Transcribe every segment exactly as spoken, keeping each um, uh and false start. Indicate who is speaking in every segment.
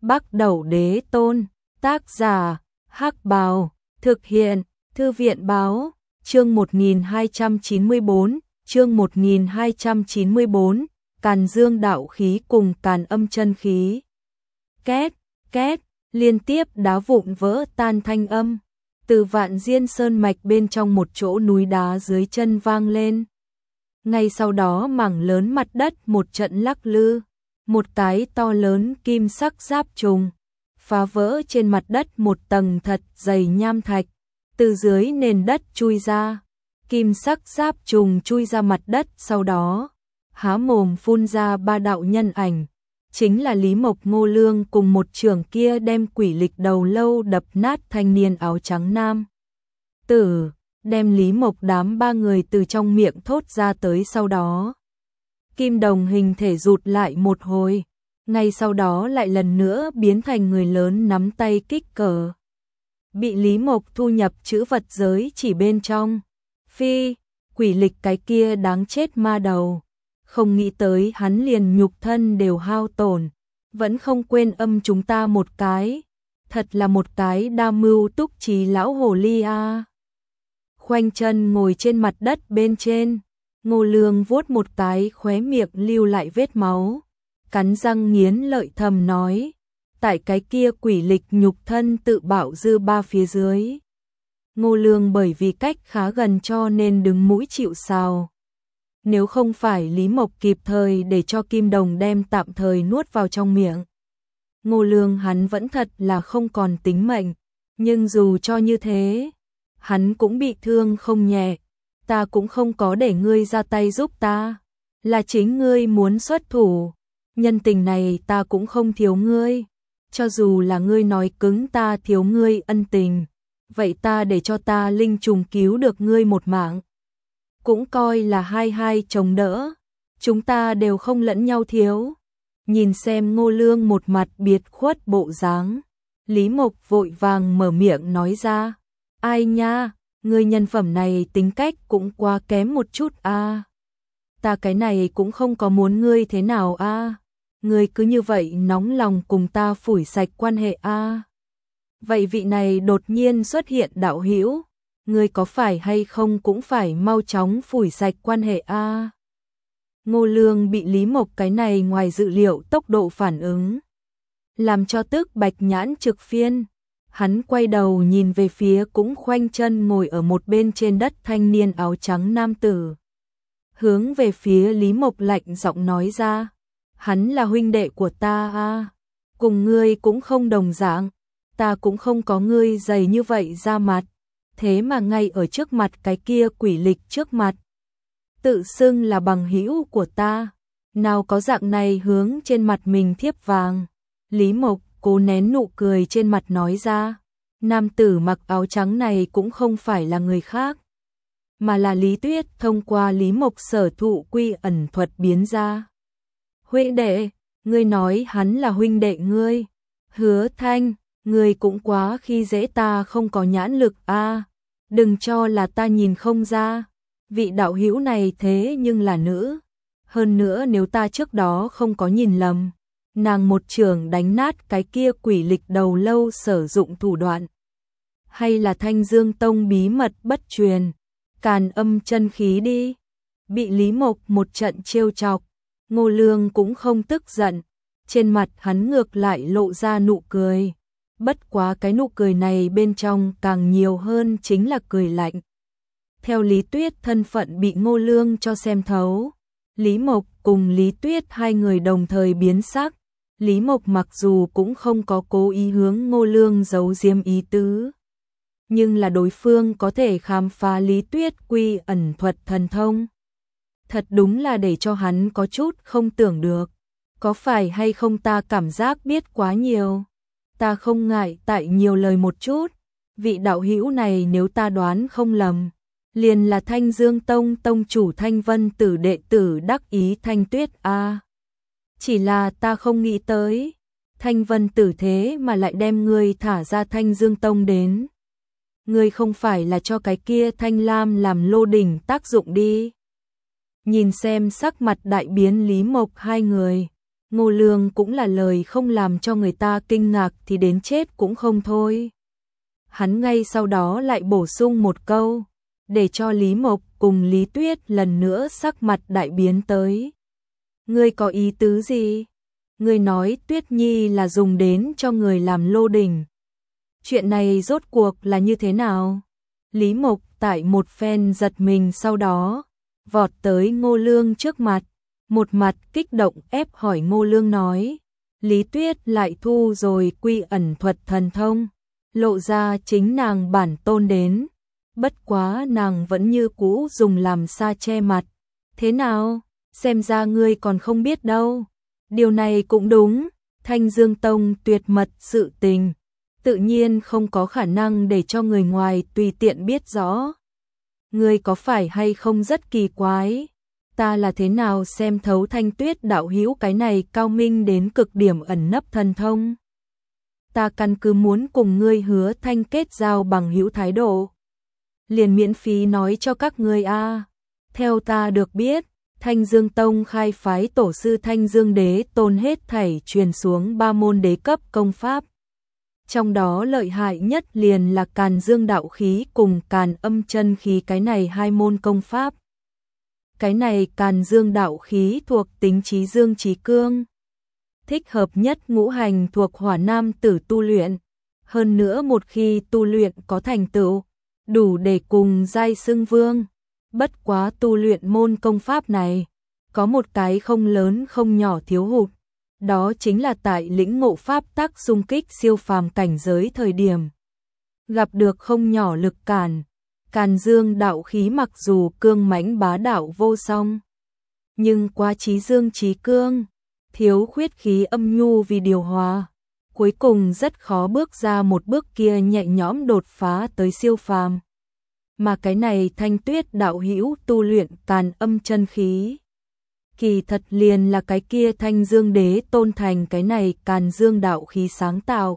Speaker 1: Bắc Đẩu Đế Tôn, tác giả, Hắc Bào, thực hiện, Thư viện Báo, chương một nghìn hai trăm chín mươi bốn, chương một nghìn hai trăm chín mươi bốn, Càn Dương đạo khí cùng Càn Âm chân khí. Két, két, liên tiếp đá vụn vỡ tan thanh âm, từ Vạn Diên Sơn mạch bên trong một chỗ núi đá dưới chân vang lên. Ngay sau đó mảng lớn mặt đất một trận lắc lư, một cái to lớn kim sắc giáp trùng, phá vỡ trên mặt đất một tầng thật dày nham thạch, từ dưới nền đất chui ra, kim sắc giáp trùng chui ra mặt đất, sau đó há mồm phun ra ba đạo nhân ảnh, chính là Lý Mộc, Ngô Lương cùng một trưởng kia đem quỷ lịch đầu lâu đập nát thanh niên áo trắng nam tử, đem Lý Mộc đám ba người từ trong miệng thốt ra tới. Sau đó kim đồng hình thể rụt lại một hồi, ngay sau đó lại lần nữa biến thành người lớn nắm tay kích cờ, bị Lý Mộc thu nhập chữ vật giới chỉ bên trong. Phi, quỷ lịch cái kia đáng chết ma đầu, không nghĩ tới hắn liền nhục thân đều hao tổn, vẫn không quên âm chúng ta một cái, thật là một cái đa mưu túc trí lão hồ ly a. Khoanh chân ngồi trên mặt đất bên trên, Ngô Lương vuốt một cái khóe miệng lưu lại vết máu, cắn răng nghiến lợi thầm nói, tại cái kia quỷ lịch nhục thân tự bạo dư ba phía dưới. Ngô Lương bởi vì cách khá gần cho nên đứng mũi chịu sào. Nếu không phải Lý Mộc kịp thời để cho kim đồng đem tạm thời nuốt vào trong miệng, Ngô Lương hắn vẫn thật là không còn tính mệnh, nhưng dù cho như thế, hắn cũng bị thương không nhẹ. Ta cũng không có để ngươi ra tay giúp ta, là chính ngươi muốn xuất thủ, nhân tình này ta cũng không thiếu ngươi, cho dù là ngươi nói cứng ta thiếu ngươi ân tình, vậy ta để cho ta linh trùng cứu được ngươi một mạng, cũng coi là hai hai chồng đỡ, chúng ta đều không lẫn nhau thiếu. Nhìn xem Ngô Lương một mặt biệt khuất bộ dáng, Lý Mộc vội vàng mở miệng nói ra, ai nha, ngươi nhân phẩm này tính cách cũng quá kém một chút a. À. Ta cái này cũng không có muốn ngươi thế nào a. À. Ngươi cứ như vậy nóng lòng cùng ta phủi sạch quan hệ a. À. Vậy vị này đột nhiên xuất hiện đạo hữu, ngươi có phải hay không cũng phải mau chóng phủi sạch quan hệ a. À. Ngô Lương bị Lý Mộc cái này ngoài dự liệu tốc độ phản ứng, làm cho tức bạch nhãn trực phiên. Hắn quay đầu nhìn về phía cũng khoanh chân ngồi ở một bên trên đất thanh niên áo trắng nam tử, hướng về phía Lý Mộc lạnh giọng nói ra, hắn là huynh đệ của ta a, à. Cùng ngươi cũng không đồng dạng, ta cũng không có ngươi dày như vậy ra mặt, thế mà ngay ở trước mặt cái kia quỷ lịch trước mặt, tự xưng là bằng hữu của ta, nào có dạng này hướng trên mặt mình thiếp vàng. Lý Mộc cố nén nụ cười trên mặt nói ra, nam tử mặc áo trắng này cũng không phải là người khác, mà là Lý Tuyết thông qua Lý Mộc sở thụ quy ẩn thuật biến ra. Huynh đệ, ngươi nói hắn là huynh đệ ngươi, Hứa Thanh, ngươi cũng quá khi dễ ta không có nhãn lực a, à. Đừng cho là ta nhìn không ra, vị đạo hữu này thế nhưng là nữ, hơn nữa nếu ta trước đó không có nhìn lầm, nàng một trường đánh nát cái kia quỷ lịch đầu lâu sử dụng thủ đoạn, hay là Thanh Dương Tông bí mật bất truyền, Càn Âm chân khí đi. Bị Lý Mộc một trận trêu chọc, Ngô Lương cũng không tức giận, trên mặt hắn ngược lại lộ ra nụ cười, bất quá cái nụ cười này bên trong càng nhiều hơn chính là cười lạnh. Theo Lý Tuyết thân phận bị Ngô Lương cho xem thấu, Lý Mộc cùng Lý Tuyết hai người đồng thời biến sắc. Lý Mộc mặc dù cũng không có cố ý hướng Ngô Lương giấu giếm ý tứ, nhưng là đối phương có thể khám phá Lý Tuyết quy ẩn thuật thần thông, thật đúng là để cho hắn có chút không tưởng được. Có phải hay không ta cảm giác biết quá nhiều? Ta không ngại tại nhiều lời một chút, vị đạo hữu này nếu ta đoán không lầm, liền là Thanh Dương Tông tông chủ Thanh Vân Tử đệ tử đắc ý Thanh Tuyết a. À. Chỉ là ta không nghĩ tới, Thanh Vân Tử thế mà lại đem ngươi thả ra Thanh Dương Tông đến. Ngươi không phải là cho cái kia Thanh Lam làm lô đỉnh tác dụng đi. Nhìn xem sắc mặt đại biến Lý Mộc hai người, Ngô Lương cũng là lời không làm cho người ta kinh ngạc thì đến chết cũng không thôi. Hắn ngay sau đó lại bổ sung một câu, để cho Lý Mộc cùng Lý Tuyết lần nữa sắc mặt đại biến tới. Ngươi có ý tứ gì? Ngươi nói Tuyết Nhi là dùng đến cho người làm lô đỉnh. Chuyện này rốt cuộc là như thế nào? Lý Mộc tại một phen giật mình sau đó, vọt tới Ngô Lương trước mặt, một mặt kích động ép hỏi Ngô Lương nói. Lý Tuyết lại thu rồi quy ẩn thuật thần thông, lộ ra chính nàng bản tôn đến. Bất quá nàng vẫn như cũ dùng làm sa che mặt. Thế nào? Xem ra ngươi còn không biết đâu. Điều này cũng đúng, Thanh Dương Tông tuyệt mật sự tình, tự nhiên không có khả năng để cho người ngoài tùy tiện biết rõ. Ngươi có phải hay không rất kỳ quái? Ta là thế nào xem thấu Thanh Tuyết đạo hữu cái này cao minh đến cực điểm ẩn nấp thần thông? Ta căn cứ muốn cùng ngươi hứa thanh kết giao bằng hữu thái độ, liền miễn phí nói cho các ngươi a. Theo ta được biết, Thanh Dương Tông khai phái tổ sư Thanh Dương Đế Tôn hết thảy truyền xuống ba môn đế cấp công pháp. Trong đó lợi hại nhất liền là Càn Dương đạo khí cùng Càn Âm chân khí cái này hai môn công pháp. Cái này Càn Dương đạo khí thuộc tính trí dương trí cương, thích hợp nhất ngũ hành thuộc hỏa nam tử tu luyện. Hơn nữa một khi tu luyện có thành tựu, đủ để cùng giai xưng vương. Bất quá tu luyện môn công pháp này, có một cái không lớn không nhỏ thiếu hụt. Đó chính là tại lĩnh ngộ pháp tắc xung kích siêu phàm cảnh giới thời điểm. Gặp được không nhỏ lực cản, Càn Dương đạo khí mặc dù cương mãnh bá đạo vô song, nhưng quá trí dương trí cương, thiếu khuyết khí âm nhu vì điều hòa. Cuối cùng rất khó bước ra một bước kia nhẹ nhõm đột phá tới siêu phàm. Mà cái này Thanh Tuyết đạo hữu tu luyện Càn Âm chân khí, kỳ thật liền là cái kia Thanh Dương Đế Tôn thành cái này Càn Dương đạo khí sáng tạo.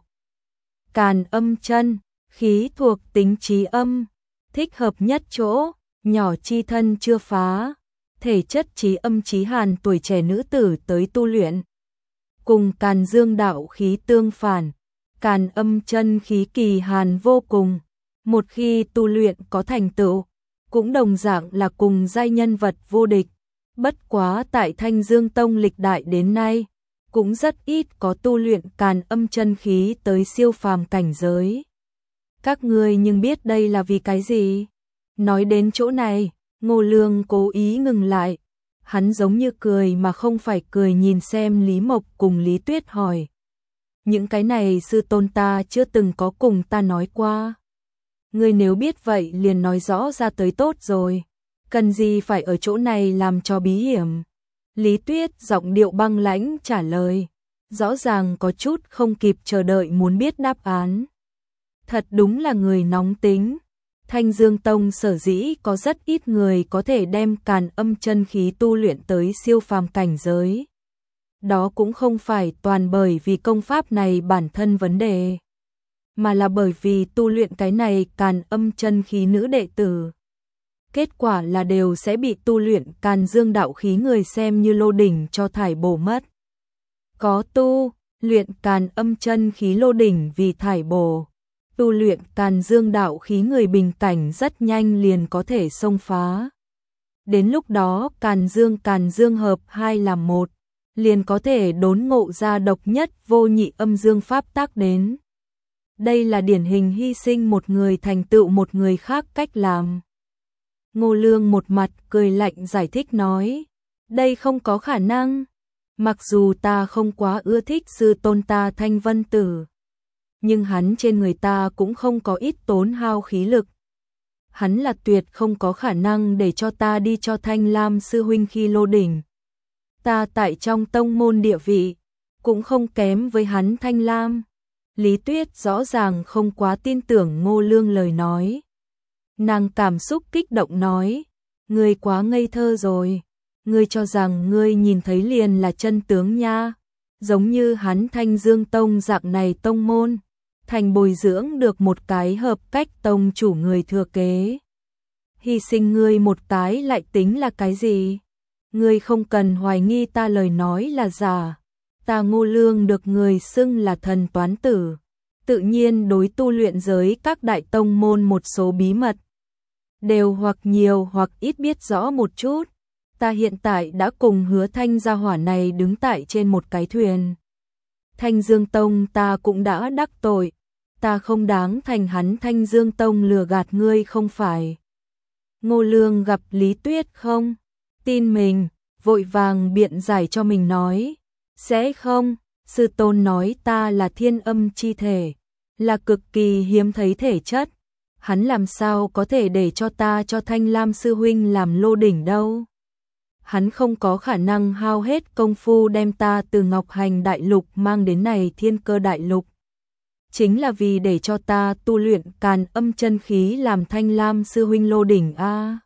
Speaker 1: Càn Âm chân khí thuộc tính trí âm, thích hợp nhất chỗ, nhỏ chi thân chưa phá, thể chất trí âm trí hàn tuổi trẻ nữ tử tới tu luyện. Cùng Càn Dương đạo khí tương phản, Càn Âm chân khí kỳ hàn vô cùng. Một khi tu luyện có thành tựu, cũng đồng dạng là cùng giai nhân vật vô địch. Bất quá tại Thanh Dương Tông lịch đại đến nay, cũng rất ít có tu luyện Càn Âm chân khí tới siêu phàm cảnh giới. Các ngươi nhưng biết đây là vì cái gì? Nói đến chỗ này, Ngô Lương cố ý ngừng lại. Hắn giống như cười mà không phải cười nhìn xem Lý Mộc cùng Lý Tuyết hỏi. Những cái này sư tôn ta chưa từng có cùng ta nói qua. Ngươi nếu biết vậy liền nói rõ ra tới tốt rồi. Cần gì phải ở chỗ này làm cho bí hiểm? Lý Tuyết giọng điệu băng lãnh trả lời. Rõ ràng có chút không kịp chờ đợi muốn biết đáp án. Thật đúng là người nóng tính. Thanh Dương Tông sở dĩ có rất ít người có thể đem Càn Âm chân khí tu luyện tới siêu phàm cảnh giới. Đó cũng không phải toàn bởi vì công pháp này bản thân vấn đề, mà là bởi vì tu luyện cái này Càn Âm chân khí nữ đệ tử. Kết quả là đều sẽ bị tu luyện Càn Dương đạo khí người xem như lô đỉnh cho thải bổ mất. Có tu luyện Càn Âm chân khí lô đỉnh vì thải bổ, tu luyện Càn Dương đạo khí người bình cảnh rất nhanh liền có thể xông phá. Đến lúc đó Càn Dương Càn Dương hợp hai làm một, liền có thể đốn ngộ ra độc nhất vô nhị âm dương pháp tác đến. Đây là điển hình hy sinh một người thành tựu một người khác cách làm. Ngô Lương một mặt cười lạnh giải thích nói, đây không có khả năng. Mặc dù ta không quá ưa thích sư tôn ta Thanh Vân Tử, nhưng hắn trên người ta cũng không có ít tốn hao khí lực. Hắn là tuyệt không có khả năng để cho ta đi cho Thanh Lam sư huynh khi lô đỉnh. Ta tại trong tông môn địa vị, cũng không kém với hắn Thanh Lam. Lý Tuyết rõ ràng không quá tin tưởng Ngô Lương lời nói. Nàng cảm xúc kích động nói, ngươi quá ngây thơ rồi. Ngươi cho rằng ngươi nhìn thấy liền là chân tướng nha. Giống như hắn Thanh Dương Tông dạng này tông môn, thành bồi dưỡng được một cái hợp cách tông chủ người thừa kế. Hy sinh ngươi một cái lại tính là cái gì? Ngươi không cần hoài nghi ta lời nói là giả. Ta Ngô Lương được người xưng là thần toán tử, tự nhiên đối tu luyện giới các đại tông môn một số bí mật, đều hoặc nhiều hoặc ít biết rõ một chút. Ta hiện tại đã cùng Hứa Thanh gia hỏa này đứng tại trên một cái thuyền. Thanh Dương Tông ta cũng đã đắc tội, ta không đáng thành hắn Thanh Dương Tông lừa gạt ngươi không phải. Ngô Lương gặp Lý Tuyết không tin mình, vội vàng biện giải cho mình nói, sẽ không, sư tôn nói ta là thiên âm chi thể, là cực kỳ hiếm thấy thể chất, hắn làm sao có thể để cho ta cho Thanh Lam sư huynh làm lô đỉnh đâu. Hắn không có khả năng hao hết công phu đem ta từ Ngọc Hành Đại Lục mang đến này Thiên Cơ Đại Lục. Chính là vì để cho ta tu luyện càn âm chân khí làm Thanh Lam sư huynh lô đỉnh a.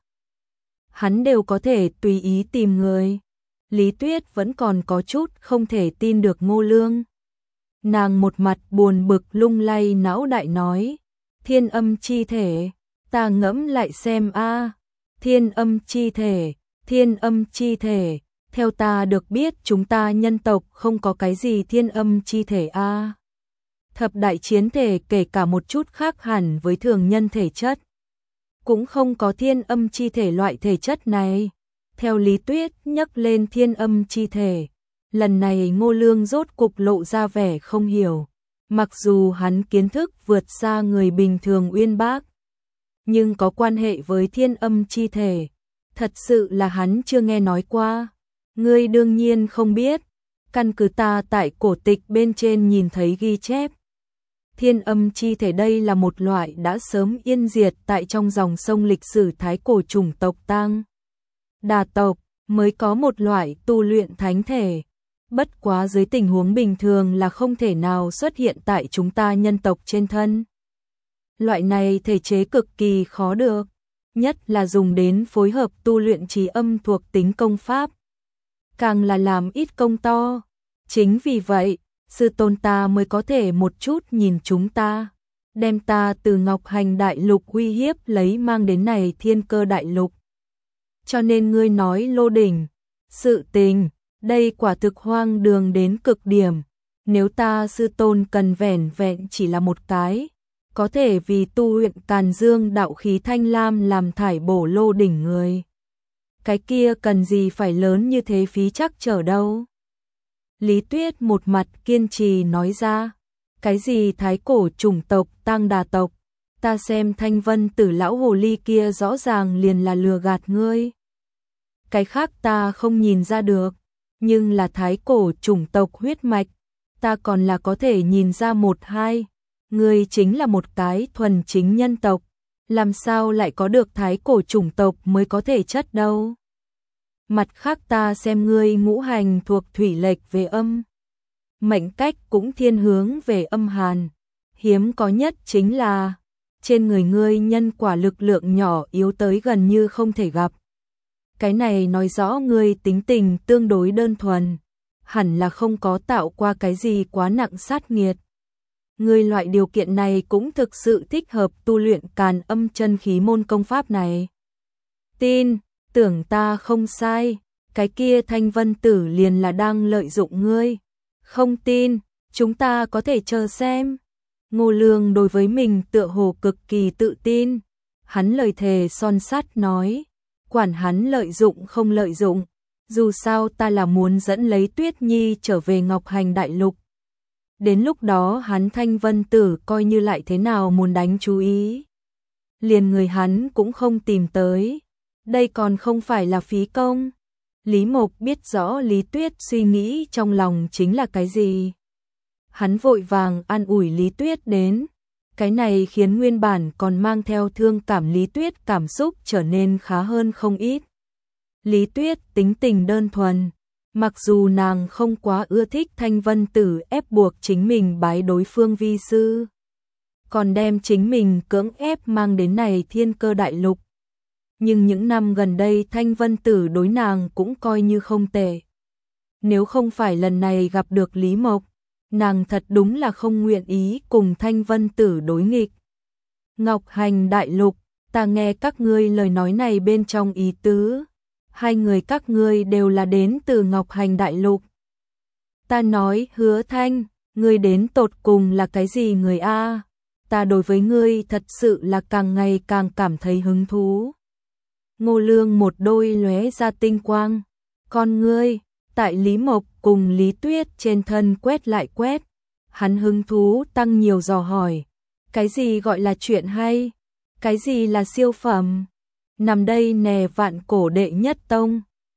Speaker 1: Hắn đều có thể tùy ý tìm người. Lý Tuyết vẫn còn có chút không thể tin được Ngô Lương. Nàng một mặt buồn bực lung lay não đại nói, thiên âm chi thể, ta ngẫm lại xem a, thiên âm chi thể. Thiên âm chi thể, theo ta được biết chúng ta nhân tộc không có cái gì thiên âm chi thể a. Thập đại chiến thể kể cả một chút khác hẳn với thường nhân thể chất, cũng không có thiên âm chi thể loại thể chất này. Theo Lý Tuyết nhắc lên thiên âm chi thể, lần này Ngô Lương rốt cục lộ ra vẻ không hiểu. Mặc dù hắn kiến thức vượt xa người bình thường uyên bác, nhưng có quan hệ với thiên âm chi thể, thật sự là hắn chưa nghe nói qua. Ngươi đương nhiên không biết, căn cứ ta tại cổ tịch bên trên nhìn thấy ghi chép. Thiên âm chi thể đây là một loại đã sớm yên diệt tại trong dòng sông lịch sử thái cổ chủng tộc Tang Đà tộc, mới có một loại tu luyện thánh thể. Bất quá dưới tình huống bình thường là không thể nào xuất hiện tại chúng ta nhân tộc trên thân. Loại này thể chế cực kỳ khó được, nhất là dùng đến phối hợp tu luyện trì âm thuộc tính công pháp, càng là làm ít công to. Chính vì vậy, sư tôn ta mới có thể một chút nhìn chúng ta, đem ta từ Ngọc Hành Đại Lục uy hiếp lấy mang đến này Thiên Cơ Đại Lục. Cho nên ngươi nói lô đỉnh, sự tình, đây quả thực hoang đường đến cực điểm. Nếu ta sư tôn cần vẻn vẹn chỉ là một cái, có thể vì tu luyện Càn Dương đạo khí thanh lam làm thải bổ lô đỉnh người, cái kia cần gì phải lớn như thế phí chắc trở đâu. Lý Tuyết một mặt kiên trì nói ra, cái gì thái cổ chủng tộc Tang Đà tộc, ta xem Thanh Vân Tử lão hồ ly kia rõ ràng liền là lừa gạt ngươi. Cái khác ta không nhìn ra được, nhưng là thái cổ chủng tộc huyết mạch, ta còn là có thể nhìn ra một hai. Ngươi chính là một cái thuần chính nhân tộc, làm sao lại có được thái cổ chủng tộc mới có thể chất đâu. Mặt khác ta xem ngươi ngũ hành thuộc thủy lệch về âm, mệnh cách cũng thiên hướng về âm hàn. Hiếm có nhất chính là trên người ngươi nhân quả lực lượng nhỏ yếu tới gần như không thể gặp. Cái này nói rõ ngươi tính tình tương đối đơn thuần, hẳn là không có tạo qua cái gì quá nặng sát nghiệt. Ngươi loại điều kiện này cũng thực sự thích hợp tu luyện Càn Âm chân khí môn công pháp này. Tin, tưởng ta không sai, cái kia Thanh Vân Tử liền là đang lợi dụng ngươi. Không tin, chúng ta có thể chờ xem. Ngô Lương đối với mình tựa hồ cực kỳ tự tin. Hắn lời thề son sắt nói, quản hắn lợi dụng không lợi dụng, dù sao ta là muốn dẫn lấy Tuyết Nhi trở về Ngọc Hành Đại Lục. Đến lúc đó hắn Thanh Vân Tử coi như lại thế nào muốn đánh chú ý, liền người hắn cũng không tìm tới, đây còn không phải là phí công. Lý Mộc biết rõ Lý Tuyết suy nghĩ trong lòng chính là cái gì. Hắn vội vàng an ủi Lý Tuyết đến, cái này khiến nguyên bản còn mang theo thương cảm Lý Tuyết cảm xúc trở nên khá hơn không ít. Lý Tuyết tính tình đơn thuần, mặc dù nàng không quá ưa thích Thanh Vân Tử ép buộc chính mình bái đối phương vi sư, còn đem chính mình cưỡng ép mang đến này Thiên Cơ Đại Lục. Nhưng những năm gần đây Thanh Vân Tử đối nàng cũng coi như không tệ. Nếu không phải lần này gặp được Lý Mộc, nàng thật đúng là không nguyện ý cùng Thanh Vân Tử đối nghịch. Ngọc Hành Đại Lục, ta nghe các ngươi lời nói này bên trong ý tứ, hai người các ngươi đều là đến từ Ngọc Hành Đại Lục. Ta nói Hứa Thanh, ngươi đến tột cùng là cái gì người a? Ta đối với ngươi thật sự là càng ngày càng cảm thấy hứng thú. Ngô Lương một đôi lóe ra tinh quang, con ngươi tại Lý Mộc cùng Lý Tuyết trên thân quét lại quét, hắn hứng thú tăng nhiều dò hỏi, cái gì gọi là chuyện hay, cái gì là siêu phẩm, nằm đây nè vạn cổ đệ nhất tông,